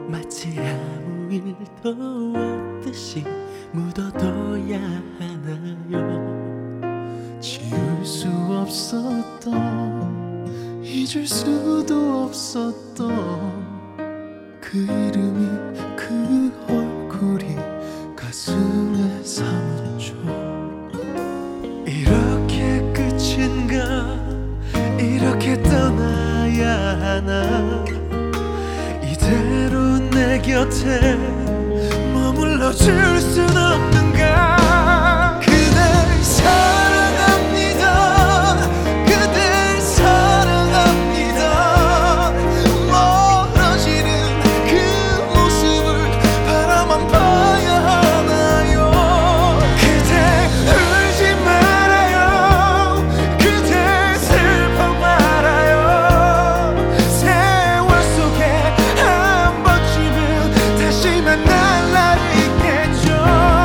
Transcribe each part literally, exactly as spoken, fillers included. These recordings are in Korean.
마치 아무 일도 없듯이 묻어둬야 하나요? 지울 수 없었던, 잊을 수도 없었던 그 이름이, 그 얼굴이 가슴에 사무쳐. 이렇게 끝인가, 이렇게 떠나야 하나, 이대로 내 곁에 머물러 줄 순 없는가. 그댈 사랑합니다, 그댈 사랑합니다. 멀어지는 그 모습을 바라만 봐야 하나요? 그대 울지 말아요, 그대 슬퍼 말아요. 세월 속에 한 번쯤은 다시 만날 날이 있겠죠.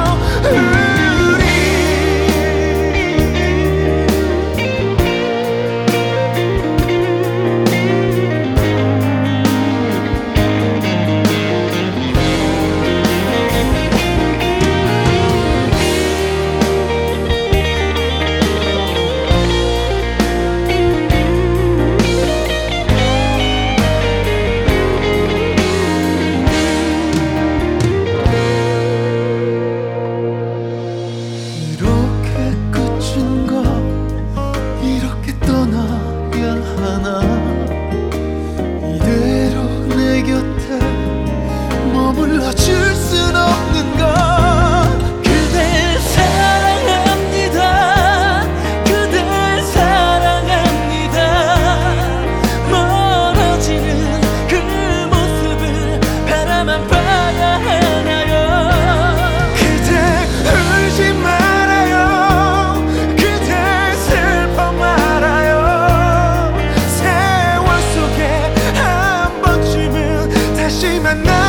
이렇게 끝인가, 이렇게 떠나야 하나, 이대로 내 곁에 머물러 줄 순 없는가. 그댈 사랑합니다, 그댈 사랑합니다. 멀어지는 그 모습을 바라만 봐야 하나요? 그대 울지 말아요, 그대 슬퍼 말아요. 세월 속에 한 번쯤은 다시 만나